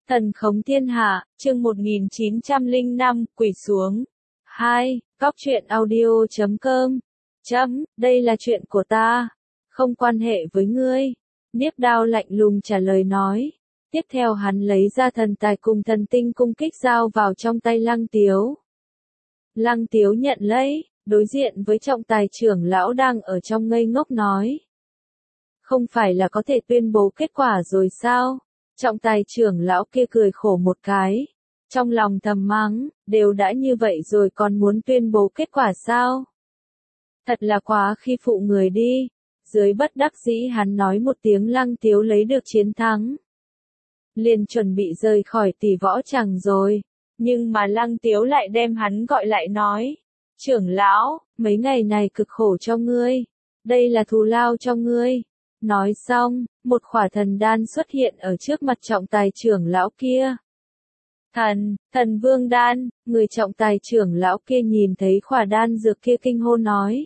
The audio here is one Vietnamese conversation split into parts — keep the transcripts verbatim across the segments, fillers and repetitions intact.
Thần khống thiên hạ, chương một nghìn chín trăm lẻ năm, quỳ xuống. hai. Cóc truyện audio chấm com. Chấm, đây là chuyện của ta. Không quan hệ với ngươi. Niếp Đao lạnh lùng trả lời nói. Tiếp theo hắn lấy ra thần tài cùng thần tinh cung kích giao vào trong tay Lăng Tiếu. Lăng Tiếu nhận lấy, đối diện với trọng tài trưởng lão đang ở trong ngây ngốc nói. Không phải là có thể tuyên bố kết quả rồi sao? Trọng tài trưởng lão kia cười khổ một cái. Trong lòng thầm mắng, đều đã như vậy rồi còn muốn tuyên bố kết quả sao? Thật là quá khi phụ người đi. Dưới bất đắc dĩ hắn nói một tiếng Lăng Tiếu lấy được chiến thắng. Liền chuẩn bị rời khỏi tỷ võ tràng rồi. Nhưng mà Lăng Tiếu lại đem hắn gọi lại nói. Trưởng lão, mấy ngày này cực khổ cho ngươi. Đây là thù lao cho ngươi. Nói xong, một khỏa thần đan xuất hiện ở trước mặt trọng tài trưởng lão kia. Thần, thần vương đan, người trọng tài trưởng lão kia nhìn thấy khỏa đan dược kia kinh hô nói.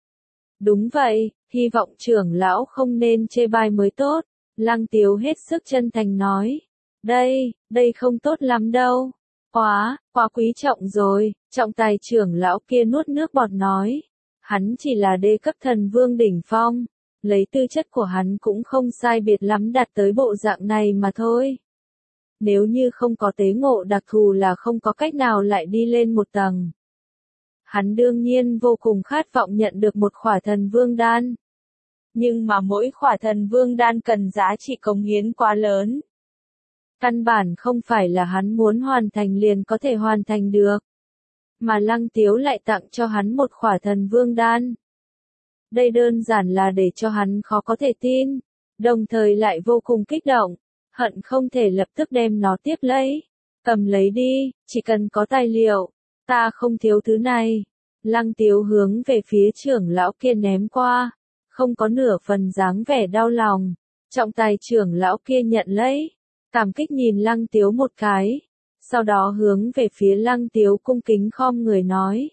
Đúng vậy, hy vọng trưởng lão không nên chê bai mới tốt. Lăng Tiếu hết sức chân thành nói. Đây, đây không tốt lắm đâu. Quá, quá quý trọng rồi, trọng tài trưởng lão kia nuốt nước bọt nói. Hắn chỉ là đê cấp thần vương đỉnh phong. Lấy tư chất của hắn cũng không sai biệt lắm đạt tới bộ dạng này mà thôi. Nếu như không có tế ngộ đặc thù là không có cách nào lại đi lên một tầng. Hắn đương nhiên vô cùng khát vọng nhận được một khỏa thần vương đan. Nhưng mà mỗi khỏa thần vương đan cần giá trị cống hiến quá lớn. Căn bản không phải là hắn muốn hoàn thành liền có thể hoàn thành được. Mà Lăng Tiếu lại tặng cho hắn một khỏa thần vương đan. Đây đơn giản là để cho hắn khó có thể tin, đồng thời lại vô cùng kích động, hận không thể lập tức đem nó tiếp lấy. Cầm lấy đi, chỉ cần có tài liệu, ta không thiếu thứ này. Lăng Tiếu hướng về phía trưởng lão kia ném qua, không có nửa phần dáng vẻ đau lòng. Trọng tài trưởng lão kia nhận lấy, cảm kích nhìn Lăng Tiếu một cái, sau đó hướng về phía Lăng Tiếu cung kính khom người nói.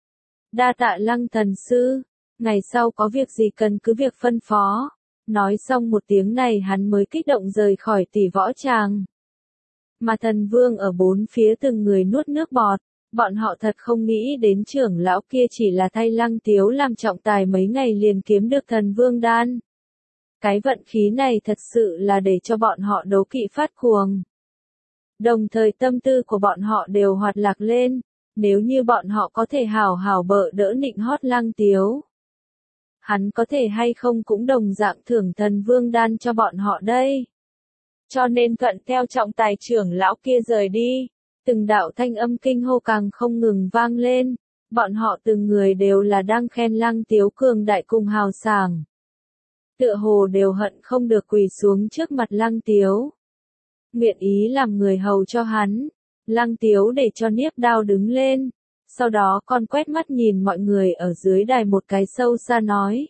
Đa tạ Lăng thần sư. Ngày sau có việc gì cần cứ việc phân phó. Nói xong một tiếng này hắn mới kích động rời khỏi tỷ võ tràng. Mà thần vương ở bốn phía từng người nuốt nước bọt. Bọn họ thật không nghĩ đến trưởng lão kia chỉ là thay Lăng Tiếu làm trọng tài mấy ngày liền kiếm được thần vương đan. Cái vận khí này thật sự là để cho bọn họ đấu kỵ phát cuồng. Đồng thời tâm tư của bọn họ đều hoạt lạc lên. Nếu như bọn họ có thể hào hào bợ đỡ nịnh hót Lăng Tiếu. Hắn có thể hay không cũng đồng dạng thưởng thần vương đan cho bọn họ đây. Cho nên thuận theo trọng tài trưởng lão kia rời đi. Từng đạo thanh âm kinh hô càng không ngừng vang lên. Bọn họ từng người đều là đang khen Lăng Tiếu cường đại cùng hào sảng. Tựa hồ đều hận không được quỳ xuống trước mặt Lăng Tiếu. Nguyện ý làm người hầu cho hắn. Lăng Tiếu để cho Niếp Đao đứng lên. Sau đó con quét mắt nhìn mọi người ở dưới đài một cái sâu xa nói.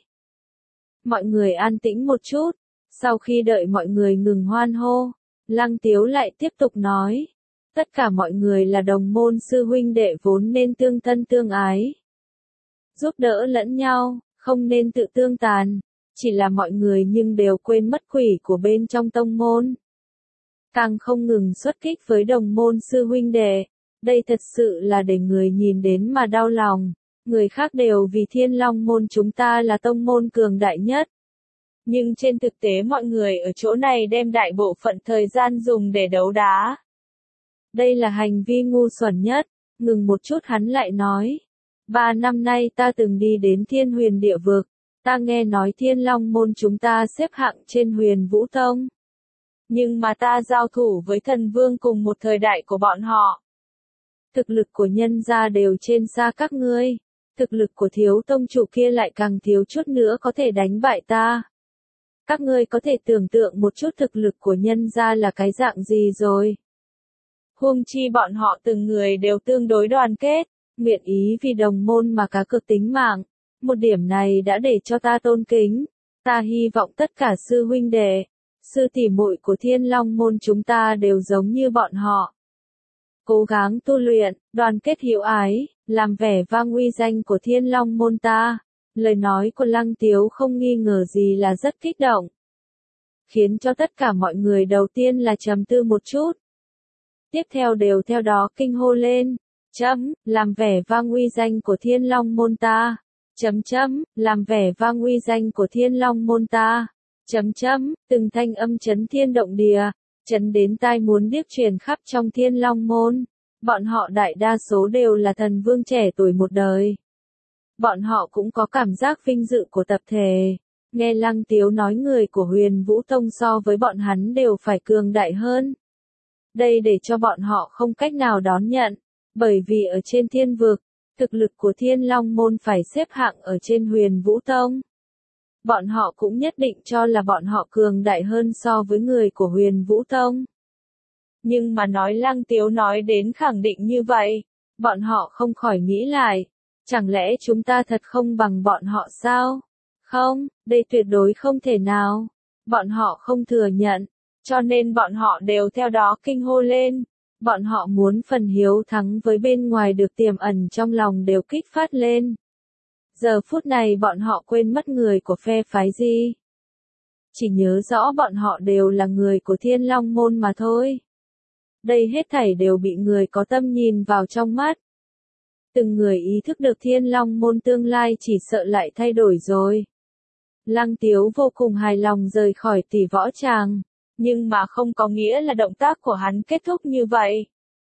Mọi người an tĩnh một chút. Sau khi đợi mọi người ngừng hoan hô, Lăng Tiếu lại tiếp tục nói. Tất cả mọi người là đồng môn sư huynh đệ vốn nên tương thân tương ái. Giúp đỡ lẫn nhau, không nên tự tương tàn. Chỉ là mọi người nhưng đều quên mất quỷ của bên trong tông môn. Càng không ngừng xuất kích với đồng môn sư huynh đệ. Đây thật sự là để người nhìn đến mà đau lòng. Người khác đều vì Thiên Long môn chúng ta là tông môn cường đại nhất. Nhưng trên thực tế mọi người ở chỗ này đem đại bộ phận thời gian dùng để đấu đá. Đây là hành vi ngu xuẩn nhất. Ngừng một chút hắn lại nói. Ba năm nay ta từng đi đến Thiên Huyền địa vực. Ta nghe nói Thiên Long môn chúng ta xếp hạng trên Huyền Vũ Tông. Nhưng mà ta giao thủ với thần vương cùng một thời đại của bọn họ. Thực lực của nhân gia đều trên xa các ngươi. Thực lực của thiếu tông chủ kia lại càng thiếu chút nữa có thể đánh bại ta. Các ngươi có thể tưởng tượng một chút thực lực của nhân gia là cái dạng gì rồi. Huống chi bọn họ từng người đều tương đối đoàn kết, nguyện ý vì đồng môn mà cá cược tính mạng. Một điểm này đã để cho ta tôn kính. Ta hy vọng tất cả sư huynh đệ, sư tỷ muội của Thiên Long môn chúng ta đều giống như bọn họ. Cố gắng tu luyện, đoàn kết hiếu ái, làm vẻ vang uy danh của Thiên Long môn ta. Lời nói của Lăng Tiếu không nghi ngờ gì là rất kích động. Khiến cho tất cả mọi người đầu tiên là trầm tư một chút. tiếp theo đều theo đó kinh hô lên. Chấm, làm vẻ vang uy danh của Thiên Long môn ta. Chấm chấm, làm vẻ vang uy danh của Thiên Long môn ta. Chấm chấm, từng thanh âm chấn thiên động địa, chấn đến tai muốn điếc truyền khắp trong Thiên Long môn. Bọn họ đại đa số đều là thần vương trẻ tuổi một đời. Bọn họ cũng có cảm giác vinh dự của tập thể. Nghe Lăng Tiếu nói người của Huyền Vũ Tông so với bọn hắn đều phải cường đại hơn. Đây để cho bọn họ không cách nào đón nhận, bởi vì ở trên thiên vực, thực lực của Thiên Long môn phải xếp hạng ở trên Huyền Vũ Tông. Bọn họ cũng nhất định cho là bọn họ cường đại hơn so với người của Huyền Vũ Tông. Nhưng mà nói Lăng Tiếu nói đến khẳng định như vậy, bọn họ không khỏi nghĩ lại, chẳng lẽ chúng ta thật không bằng bọn họ sao? Không, đây tuyệt đối không thể nào. Bọn họ không thừa nhận, cho nên bọn họ đều theo đó kinh hô lên. Bọn họ muốn phần hiếu thắng với bên ngoài được tiềm ẩn trong lòng đều kích phát lên. Giờ phút này bọn họ quên mất người của phe phái gì. Chỉ nhớ rõ bọn họ đều là người của Thiên Long môn mà thôi. Đây hết thảy đều bị người có tâm nhìn vào trong mắt. Từng người ý thức được Thiên Long môn tương lai chỉ sợ lại thay đổi rồi. Lăng Tiếu vô cùng hài lòng rời khỏi tỷ võ tràng, nhưng mà không có nghĩa là động tác của hắn kết thúc như vậy.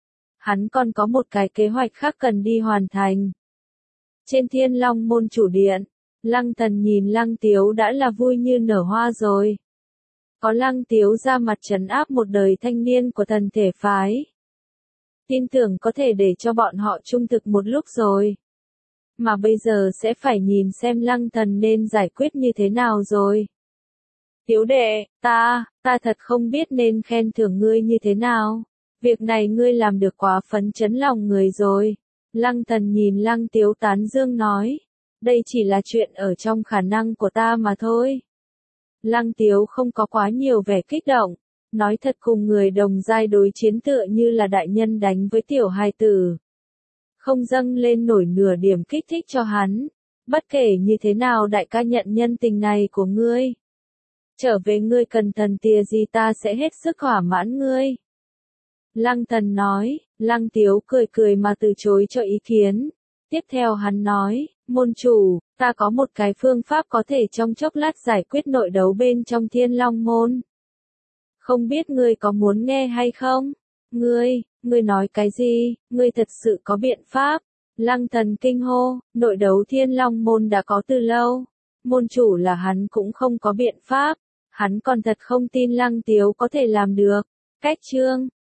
Hắn còn có một cái kế hoạch khác cần đi hoàn thành. Trên Thiên Long môn chủ điện, Lăng Thần nhìn Lăng Tiếu đã là vui như nở hoa rồi. Có Lăng Tiếu ra mặt trấn áp một đời thanh niên của thần thể phái. Tin tưởng có thể để cho bọn họ trung thực một lúc rồi. Mà bây giờ sẽ phải nhìn xem Lăng Thần nên giải quyết như thế nào rồi. Tiếu đệ, ta, ta thật không biết nên khen thưởng ngươi như thế nào. Việc này ngươi làm được quá phấn chấn lòng người rồi. Lăng Thần nhìn Lăng Tiếu tán dương nói. Đây chỉ là chuyện ở trong khả năng của ta mà thôi. Lăng Tiếu không có quá nhiều vẻ kích động. Nói thật cùng người đồng giai đối chiến tựa như là đại nhân đánh với tiểu hài tử. Không dâng lên nổi nửa điểm kích thích cho hắn. Bất kể như thế nào đại ca nhận nhân tình này của ngươi. Trở về ngươi cần thần tìa gì ta sẽ hết sức thỏa mãn ngươi. Lăng Thần nói, Lăng Tiếu cười cười mà từ chối cho ý kiến. Tiếp theo hắn nói, môn chủ, ta có một cái phương pháp có thể trong chốc lát giải quyết nội đấu bên trong Thiên Long môn. Không biết ngươi có muốn nghe hay không? Ngươi, ngươi nói cái gì? Ngươi thật sự có biện pháp? Lăng Thần kinh hô, nội đấu Thiên Long môn đã có từ lâu. Môn chủ là hắn cũng không có biện pháp. Hắn còn thật không tin Lăng Tiếu có thể làm được. Cách chương